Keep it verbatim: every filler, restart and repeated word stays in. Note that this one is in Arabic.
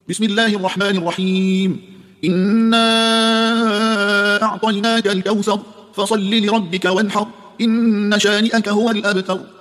بسم الله الرحمن الرحيم. إنا أعطيناك الكوثر فصل لربك وانحر إن شانئك هو الأبتر.